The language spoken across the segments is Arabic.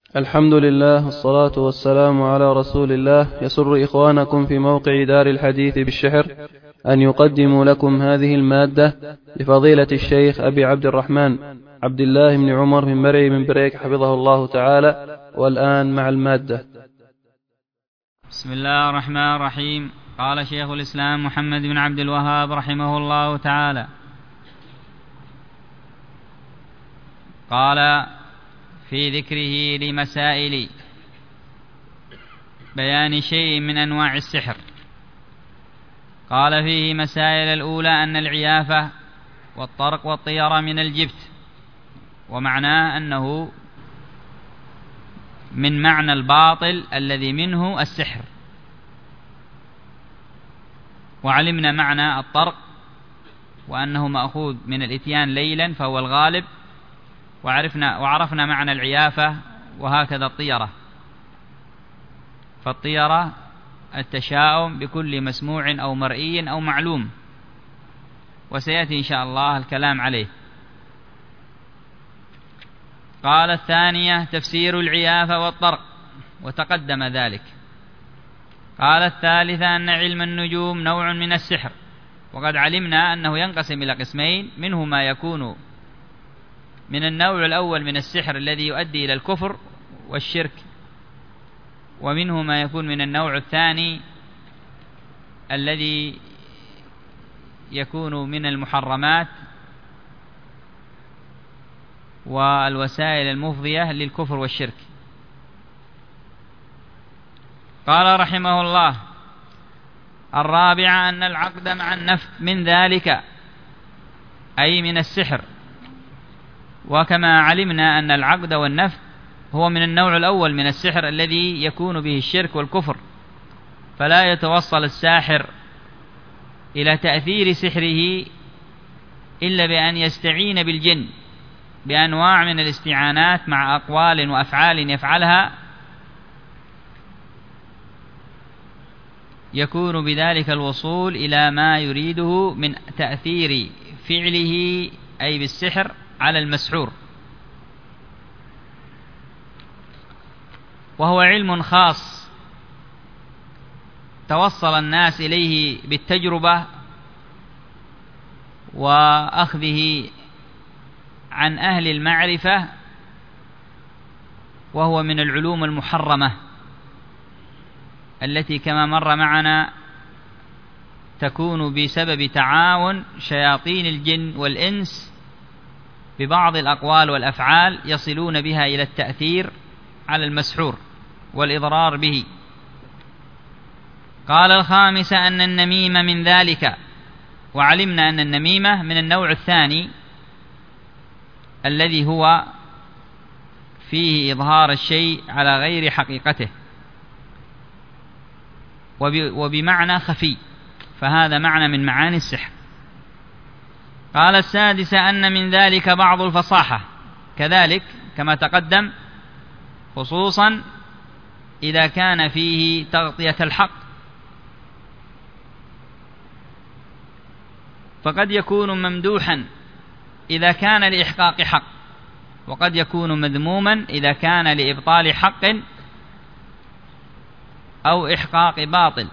الحمد لله والصلاة والسلام على رسول الله. يسر إخوانكم في موقع دار الحديث بالشحر أن يقدموا لكم هذه المادة لفضيلة الشيخ أبي عبد الرحمن عبد الله بن عمر بن مرعي بن بريك حفظه الله تعالى. والآن مع المادة. بسم الله الرحمن الرحيم. قال شيخ الإسلام محمد بن عبد الوهاب رحمه الله تعالى: قال في ذكره لمسائل بيان شيء من أنواع السحر، قال فيه مسائل: الأولى أن العيافة والطرق والطيرة من الجبت، ومعناه أنه من معنى الباطل الذي منه السحر. وعلمنا معنى الطرق وأنه مأخوذ من الإتيان ليلا فهو الغالب، وعرفنا معنى العيافة، وهكذا الطيرة. فالطيرة التشاؤم بكل مسموع أو مرئي أو معلوم، وسيأتي إن شاء الله الكلام عليه. قال الثانية تفسير العيافة والطرق، وتقدم ذلك. قال الثالثة أن علم النجوم نوع من السحر، وقد علمنا أنه ينقسم إلى قسمين: منه ما يكون من النوع الأول من السحر الذي يؤدي إلى الكفر والشرك، ومنه ما يكون من النوع الثاني الذي يكون من المحرمات والوسائل المفضية للكفر والشرك. قال رحمه الله: الرابعة أن العقد مع النفث من ذلك، أي من السحر. وكما علمنا أن العقد والنفث هو من النوع الأول من السحر الذي يكون به الشرك والكفر، فلا يتوصل الساحر إلى تأثير سحره إلا بأن يستعين بالجن بأنواع من الاستعانات مع أقوال وأفعال يفعلها، يكون بذلك الوصول إلى ما يريده من تأثير فعله أي بالسحر على المسحور. وهو علم خاص توصل الناس إليه بالتجربة وأخذه عن أهل المعرفة، وهو من العلوم المحرمة التي كما مر معنا تكون بسبب تعاون شياطين الجن والإنس ببعض الأقوال والأفعال يصلون بها إلى التأثير على المسحور والإضرار به. قال الخامسة أن النميمة من ذلك، وعلمنا أن النميمة من النوع الثاني الذي هو فيه إظهار الشيء على غير حقيقته وبمعنى خفي، فهذا معنى من معاني السحر. قال السادسة أن من ذلك بعض الفصاحة، كذلك كما تقدم، خصوصا إذا كان فيه تغطية الحق، فقد يكون ممدوحا إذا كان لإحقاق حق، وقد يكون مذموما إذا كان لإبطال حق أو إحقاق باطل.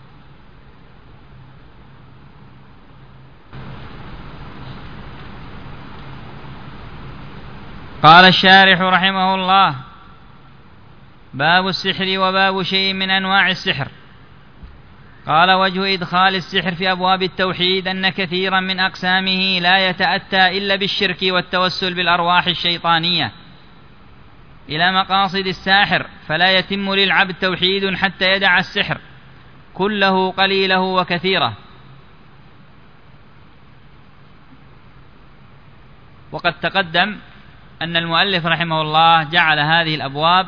قال الشارح رحمه الله: باب السحر وباب شيء من أنواع السحر. قال: وجه إدخال السحر في أبواب التوحيد أن كثيرا من أقسامه لا يتأتى إلا بالشرك والتوسل بالأرواح الشيطانية إلى مقاصد الساحر، فلا يتم للعبد توحيد حتى يدع السحر كله قليله وكثيره. وقد تقدم أن المؤلف رحمه الله جعل هذه الأبواب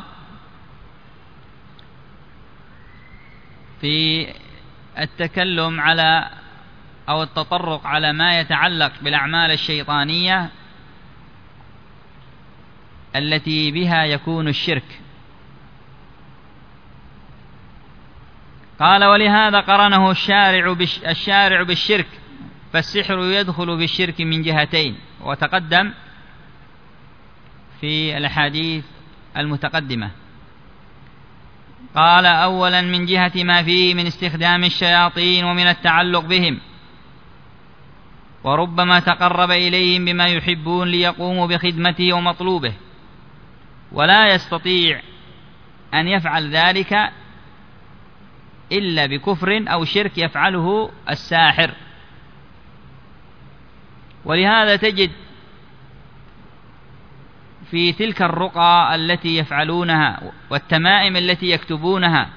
في التكلم على أو التطرق على ما يتعلق بالأعمال الشيطانية التي بها يكون الشرك. قال: ولهذا قرنه الشارع بالشرك، فالسحر يدخل بالشرك من جهتين. وتقدم في الأحاديث المتقدمة. قال: أولا من جهة ما فيه من استخدام الشياطين ومن التعلق بهم، وربما تقرب إليهم بما يحبون ليقوموا بخدمته ومطلوبه، ولا يستطيع أن يفعل ذلك إلا بكفر أو شرك يفعله الساحر. ولهذا تجد في تلك الرقى التي يفعلونها والتمائم التي يكتبونها،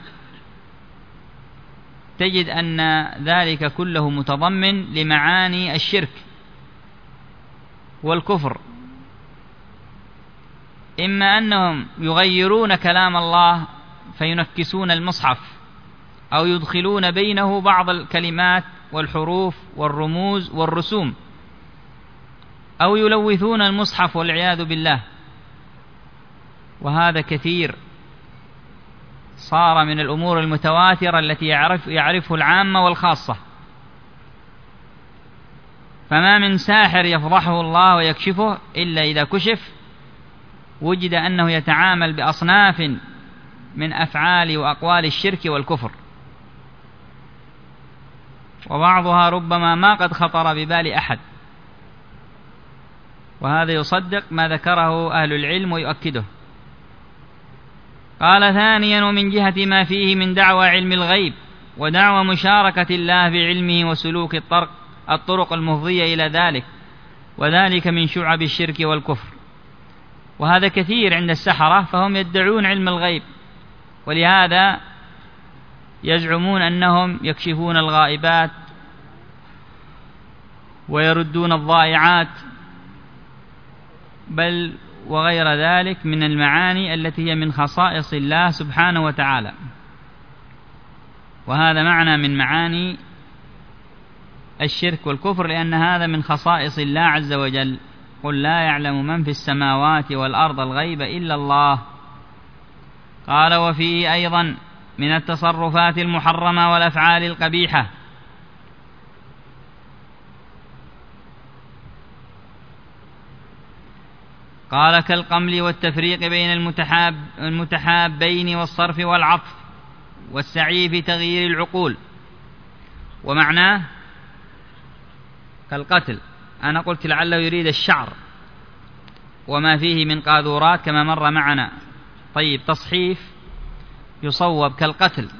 تجد أن ذلك كله متضمن لمعاني الشرك والكفر، إما أنهم يغيرون كلام الله فينكسون المصحف، أو يدخلون بينه بعض الكلمات والحروف والرموز والرسوم، أو يلوثون المصحف والعياذ بالله. وهذا كثير، صار من الأمور المتواترة التي يعرفه العامة والخاصة. فما من ساحر يفضحه الله ويكشفه إلا إذا كشف وجد أنه يتعامل بأصناف من أفعال وأقوال الشرك والكفر، وبعضها ربما ما قد خطر ببال أحد، وهذا يصدق ما ذكره أهل العلم ويؤكده. قال: ثانيا ومن جهة ما فيه من دعوى علم الغيب ودعوى مشاركة الله في علمه وسلوك الطرق المفضية إلى ذلك، وذلك من شعب الشرك والكفر. وهذا كثير عند السحرة، فهم يدعون علم الغيب، ولهذا يزعمون أنهم يكشفون الغائبات ويردون الضائعات، بل وغير ذلك من المعاني التي هي من خصائص الله سبحانه وتعالى. وهذا معنى من معاني الشرك والكفر، لأن هذا من خصائص الله عز وجل. قل لا يعلم من في السماوات والأرض الغيب إلا الله. قال: وفيه أيضا من التصرفات المحرمة والأفعال القبيحة. قال: كالقمل والتفريق بين المتحابين والصرف والعطف والسعي في تغيير العقول. ومعناه كالقتل. أنا قلت لعله يريد الشعر وما فيه من قاذورات كما مر معنا. طيب، تصحيف يصوب كالقتل،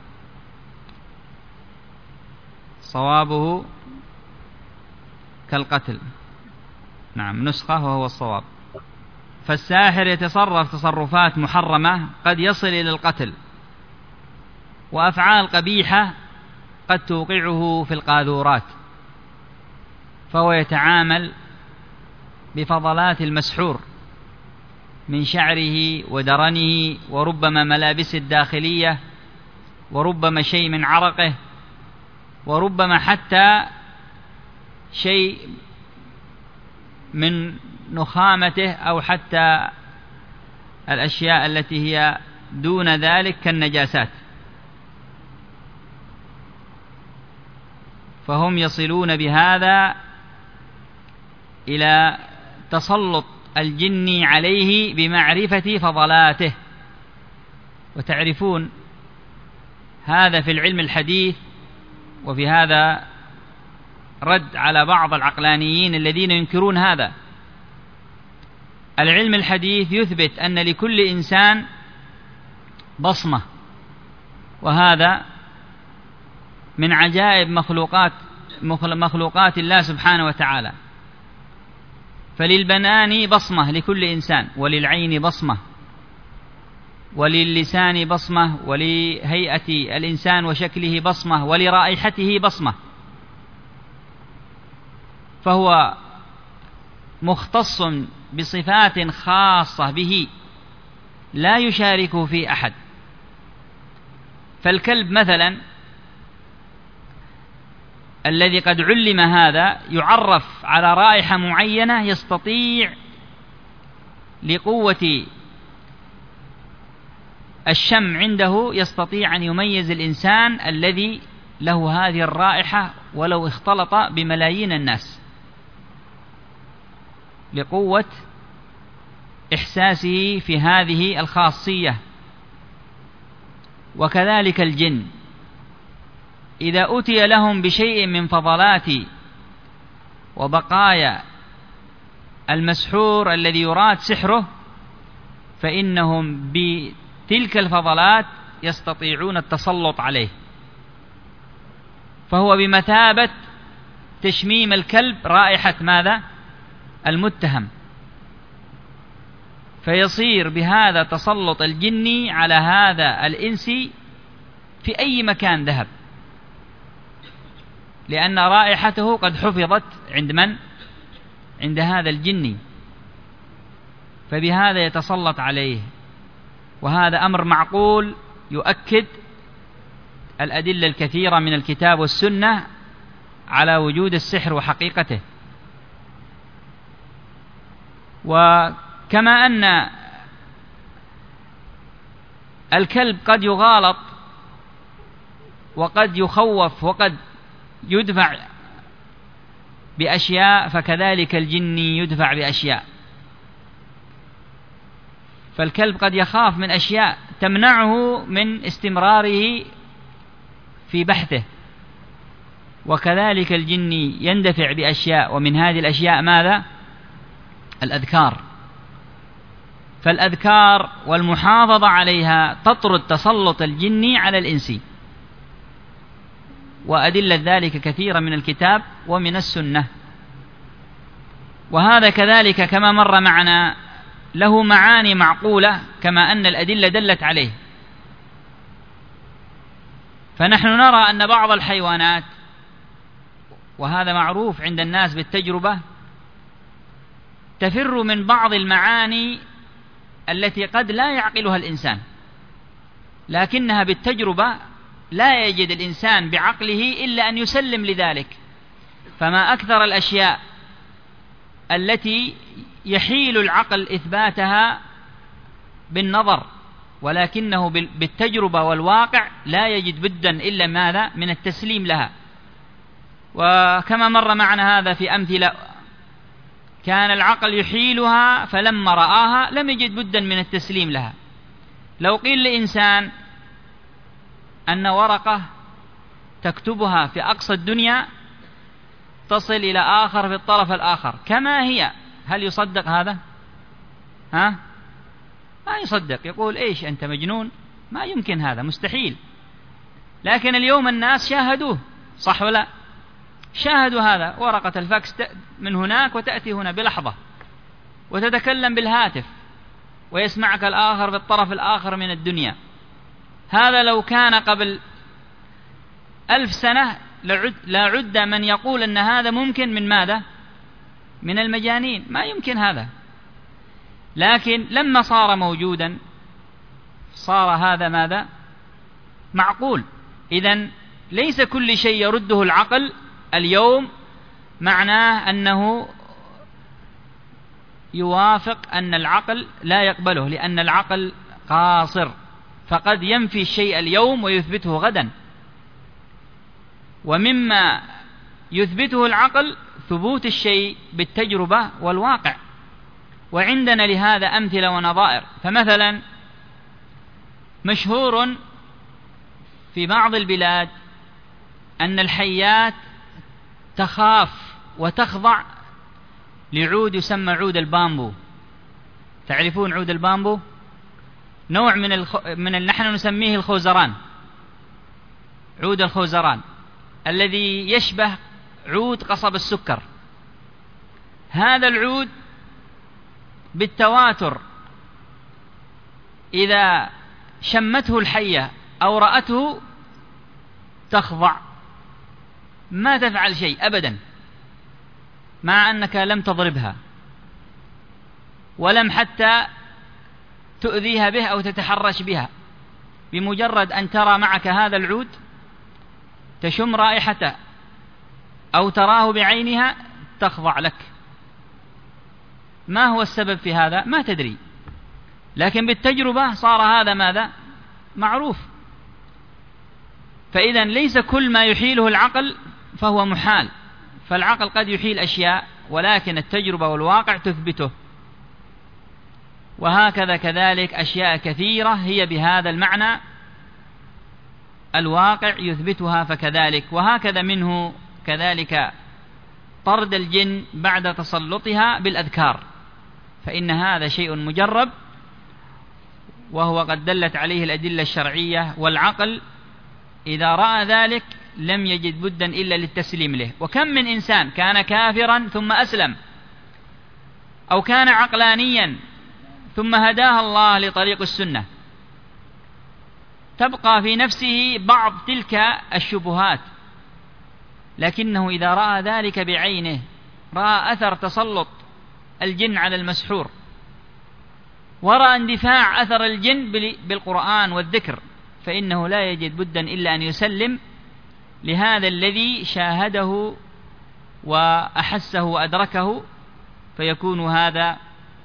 صوابه كالقتل. نعم، نسخة وهو الصواب. فالساحر يتصرف تصرفات محرمة قد يصل إلى القتل، وأفعال قبيحة قد توقعه في القاذورات، فهو يتعامل بفضلات المسحور من شعره ودرنه، وربما ملابسه الداخلية، وربما شيء من عرقه، وربما حتى شيء من نخامته، أو حتى الأشياء التي هي دون ذلك كالنجاسات. فهم يصلون بهذا إلى تسلط الجن عليه بمعرفة فضلاته. وتعرفون هذا في العلم الحديث، وفي هذا رد على بعض العقلانيين الذين ينكرون هذا. العلم الحديث يثبت أن لكل إنسان بصمة، وهذا من عجائب مخلوقات الله سبحانه وتعالى. فللبنان بصمة لكل إنسان، وللعين بصمة، وللسان بصمة، ولهيئة الإنسان وشكله بصمة، ولرائحته بصمة. فهو مختص بصفات خاصة به لا يشاركه في أحد. فالكلب مثلا الذي قد علم هذا يعرف على رائحة معينة، يستطيع لقوة الشم عنده يستطيع أن يميز الإنسان الذي له هذه الرائحة ولو اختلط بملايين الناس، لقوة إحساسه في هذه الخاصية. وكذلك الجن إذا أتي لهم بشيء من فضلات وبقايا المسحور الذي يراد سحره، فإنهم بتلك الفضلات يستطيعون التسلط عليه، فهو بمثابة تشميم الكلب رائحة ماذا؟ المتهم، فيصير بهذا تسلط الجني على هذا الإنسي في أي مكان ذهب، لأن رائحته قد حفظت عند من؟ عند هذا الجني، فبهذا يتسلط عليه. وهذا أمر معقول يؤكد الأدلة الكثيرة من الكتاب والسنة على وجود السحر وحقيقته. وكما أن الكلب قد يغالط وقد يخوف وقد يدفع بأشياء، فكذلك الجني يدفع بأشياء. فالكلب قد يخاف من أشياء تمنعه من استمراره في بحثه، وكذلك الجني يندفع بأشياء، ومن هذه الأشياء ماذا؟ الأذكار. فالأذكار والمحافظة عليها تطرد تسلط الجني على الإنسي، وأدلة ذلك كثيرة من الكتاب ومن السنة. وهذا كذلك كما مر معنا له معاني معقولة كما أن الأدلة دلت عليه. فنحن نرى أن بعض الحيوانات، وهذا معروف عند الناس بالتجربة، تفر من بعض المعاني التي قد لا يعقلها الإنسان، لكنها بالتجربة لا يجد الإنسان بعقله إلا أن يسلم لذلك. فما أكثر الأشياء التي يحيل العقل إثباتها بالنظر، ولكنه بالتجربة والواقع لا يجد بدا إلا ماذا؟ من التسليم لها. وكما مر معنا هذا في أمثلة كان العقل يحيلها، فلما رآها لم يجد بدا من التسليم لها. لو قيل لإنسان أن ورقة تكتبها في أقصى الدنيا تصل إلى آخر في الطرف الآخر كما هي، هل يصدق هذا؟ ما يصدق، يقول إيش أنت مجنون، ما يمكن، هذا مستحيل. لكن اليوم الناس شاهدوه، صح ولا؟ شاهدوا هذا، ورقة الفاكس من هناك وتأتي هنا بلحظة، وتتكلم بالهاتف ويسمعك الآخر في الطرف الآخر من الدنيا. هذا لو كان قبل 1000 سنة لعد من يقول أن هذا ممكن من ماذا؟ من المجانين، ما يمكن هذا. لكن لما صار موجودا صار هذا ماذا؟ معقول. إذن ليس كل شيء يرده العقل اليوم معناه أنه يوافق أن العقل لا يقبله، لأن العقل قاصر، فقد ينفي الشيء اليوم ويثبته غدا. ومما يثبته العقل ثبوت الشيء بالتجربة والواقع، وعندنا لهذا أمثلة ونظائر. فمثلا مشهور في بعض البلاد أن الحيات تخاف وتخضع لعود يسمى عود البامبو. تعرفون عود البامبو؟ نوع نحن نسميه الخوزران، عود الخوزران الذي يشبه عود قصب السكر. هذا العود بالتواتر إذا شمته الحية أو رأته تخضع، ما تفعل شيء أبدا، مع أنك لم تضربها ولم حتى تؤذيها به أو تتحرش بها. بمجرد أن ترى معك هذا العود تشم رائحته أو تراه بعينها تخضع لك. ما هو السبب في هذا؟ ما تدري، لكن بالتجربة صار هذا ماذا؟ معروف. فإذا ليس كل ما يحيله العقل فهو محال، فالعقل قد يحيل أشياء ولكن التجربة والواقع تثبته. وهكذا كذلك أشياء كثيرة هي بهذا المعنى الواقع يثبتها فكذلك. وهكذا منه كذلك طرد الجن بعد تسلطها بالأذكار، فإن هذا شيء مجرب، وهو قد دلت عليه الأدلة الشرعية، والعقل إذا رأى ذلك لم يجد بدا إلا للتسليم له. وكم من إنسان كان كافرا ثم أسلم، أو كان عقلانيا ثم هداه الله لطريق السنة، تبقى في نفسه بعض تلك الشبهات، لكنه إذا رأى ذلك بعينه، رأى أثر تسلط الجن على المسحور، ورأى اندفاع أثر الجن بالقرآن والذكر، فإنه لا يجد بدا إلا أن يسلم لهذا الذي شاهده وأحسه وأدركه، فيكون هذا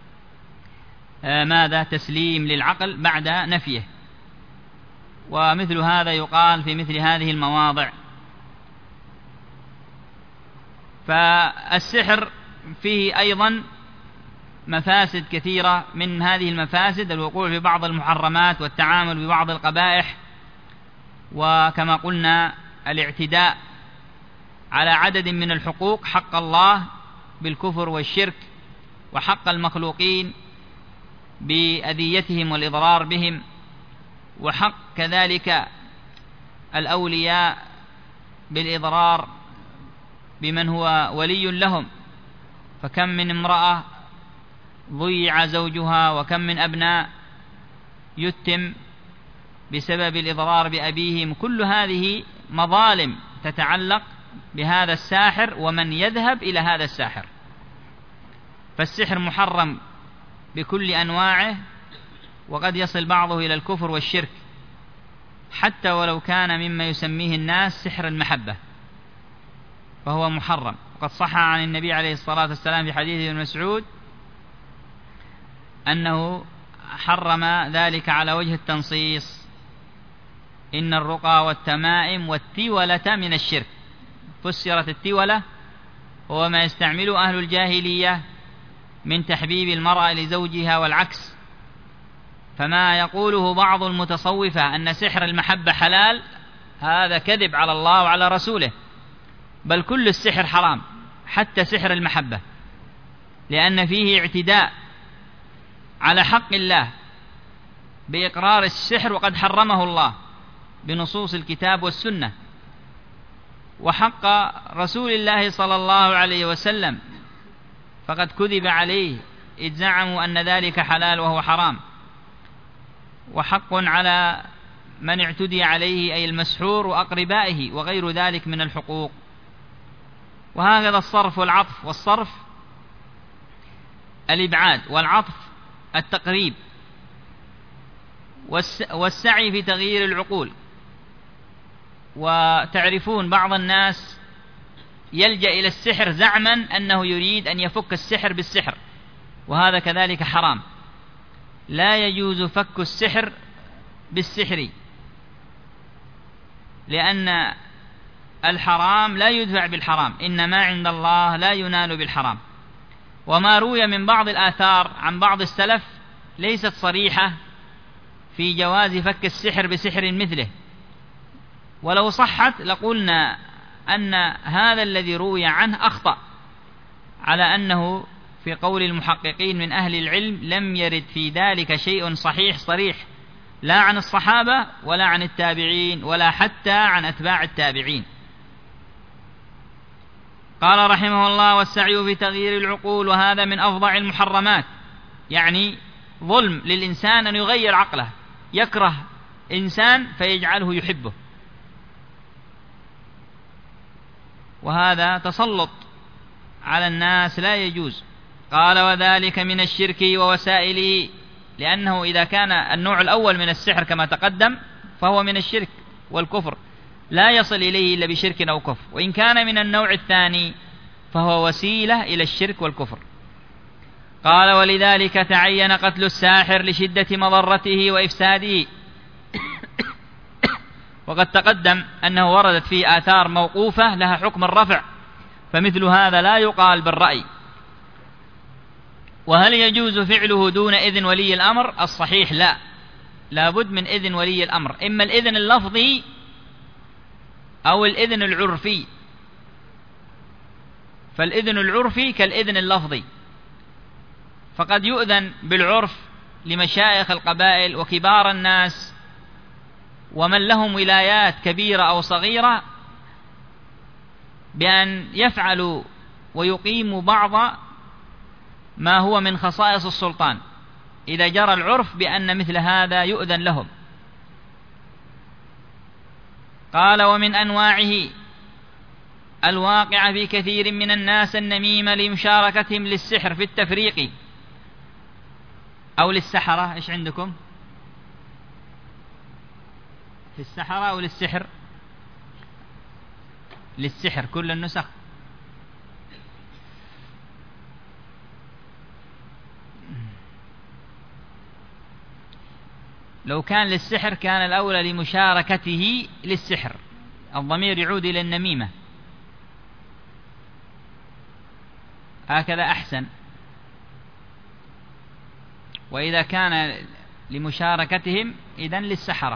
ماذا؟ تسليم للعقل بعد نفيه. ومثل هذا يقال في مثل هذه المواضع. فالسحر فيه أيضا مفاسد كثيرة، من هذه المفاسد الوقوع في بعض المحرمات والتعامل ببعض القبائح، وكما قلنا الاعتداء على عدد من الحقوق، حق الله بالكفر والشرك، وحق المخلوقين بأذيتهم والإضرار بهم، وحق كذلك الأولياء بالإضرار بمن هو ولي لهم. فكم من امرأة ضيع زوجها، وكم من أبناء يتم بسبب الإضرار بأبيهم. كل هذه مظالم تتعلق بهذا الساحر ومن يذهب إلى هذا الساحر. فالسحر محرم بكل أنواعه، وقد يصل بعضه إلى الكفر والشرك، حتى ولو كان مما يسميه الناس سحر المحبة فهو محرم. وقد صح عن النبي عليه الصلاة والسلام في حديث ابن مسعود أنه حرم ذلك على وجه التنصيص: إن الرقى والتمائم والتولة من الشرك. فسرت التولة هو ما يستعمله أهل الجاهلية من تحبيب المرأة لزوجها والعكس. فما يقوله بعض المتصوفة أن سحر المحبة حلال، هذا كذب على الله وعلى رسوله، بل كل السحر حرام حتى سحر المحبة، لأن فيه اعتداء على حق الله بإقرار السحر، وقد حرمه الله بنصوص الكتاب والسنة، وحق رسول الله صلى الله عليه وسلم فقد كذب عليه إذ زعموا أن ذلك حلال وهو حرام، وحق على من اعتدي عليه أي المسحور وأقربائه وغير ذلك من الحقوق. وهكذا الصرف والعطف. والصرف الإبعاد، والعطف التقريب، والسعي في تغيير العقول. وتعرفون بعض الناس يلجأ إلى السحر زعما أنه يريد أن يفك السحر بالسحر، وهذا كذلك حرام. لا يجوز فك السحر بالسحر، لأن الحرام لا يدفع بالحرام، إنما عند الله لا ينال بالحرام. وما روي من بعض الآثار عن بعض السلف ليست صريحة في جواز فك السحر بسحر مثله، ولو صحت لقلنا أن هذا الذي روي عنه أخطأ، على أنه في قول المحققين من أهل العلم لم يرد في ذلك شيء صحيح صريح، لا عن الصحابة ولا عن التابعين ولا حتى عن أتباع التابعين. قال رحمه الله: والسعي في تغيير العقول، وهذا من أفظع المحرمات، يعني ظلم للإنسان أن يغير عقله، يكره إنسان فيجعله يحبه، وهذا تسلط على الناس لا يجوز. قال: وذلك من الشرك ووسائله، لأنه إذا كان النوع الأول من السحر كما تقدم فهو من الشرك والكفر، لا يصل إليه إلا بشرك أو كفر، وإن كان من النوع الثاني فهو وسيلة إلى الشرك والكفر. قال: ولذلك تعين قتل الساحر لشدة مضرته وإفساده. وقد تقدم أنه وردت فيه آثار موقوفة لها حكم الرفع، فمثل هذا لا يقال بالرأي. وهل يجوز فعله دون إذن ولي الأمر؟ الصحيح لا، لابد من إذن ولي الأمر، إما الإذن اللفظي أو الإذن العرفي. فالإذن العرفي كالإذن اللفظي، فقد يؤذن بالعرف لمشايخ القبائل وكبار الناس ومن لهم ولايات كبيرة أو صغيرة بأن يفعلوا ويقيموا بعض ما هو من خصائص السلطان إذا جرى العرف بأن مثل هذا يؤذن لهم. قال: ومن أنواعه الواقع في كثير من الناس النميمة لمشاركتهم للسحر في التفريق أو للسحرة. إيش عندكم في السحرة أو للسحر؟ للسحر كل النسخ. لو كان للسحر كان الأولى لمشاركته للسحر، الضمير يعود إلى النميمة، هكذا أحسن. وإذا كان لمشاركتهم إذن للسحرة.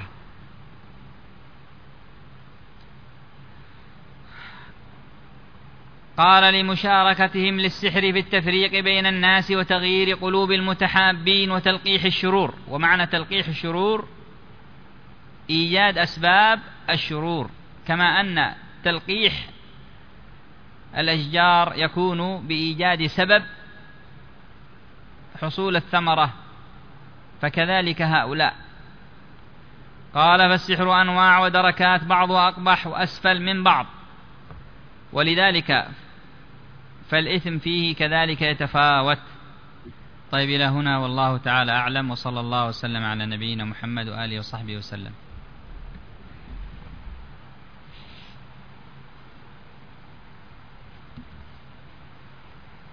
قال: لمشاركتهم للسحر في التفريق بين الناس وتغيير قلوب المتحابين وتلقيح الشرور. ومعنى تلقيح الشرور إيجاد أسباب الشرور، كما أن تلقيح الأشجار يكون بإيجاد سبب حصول الثمرة، فكذلك هؤلاء. قال: فالسحر أنواع ودركات، بعضها أقبح وأسفل من بعض، ولذلك فالإثم فيه كذلك يتفاوت. طيب، إلى هنا والله تعالى أعلم، وصلى الله وسلم على نبينا محمد وآله وصحبه وسلم.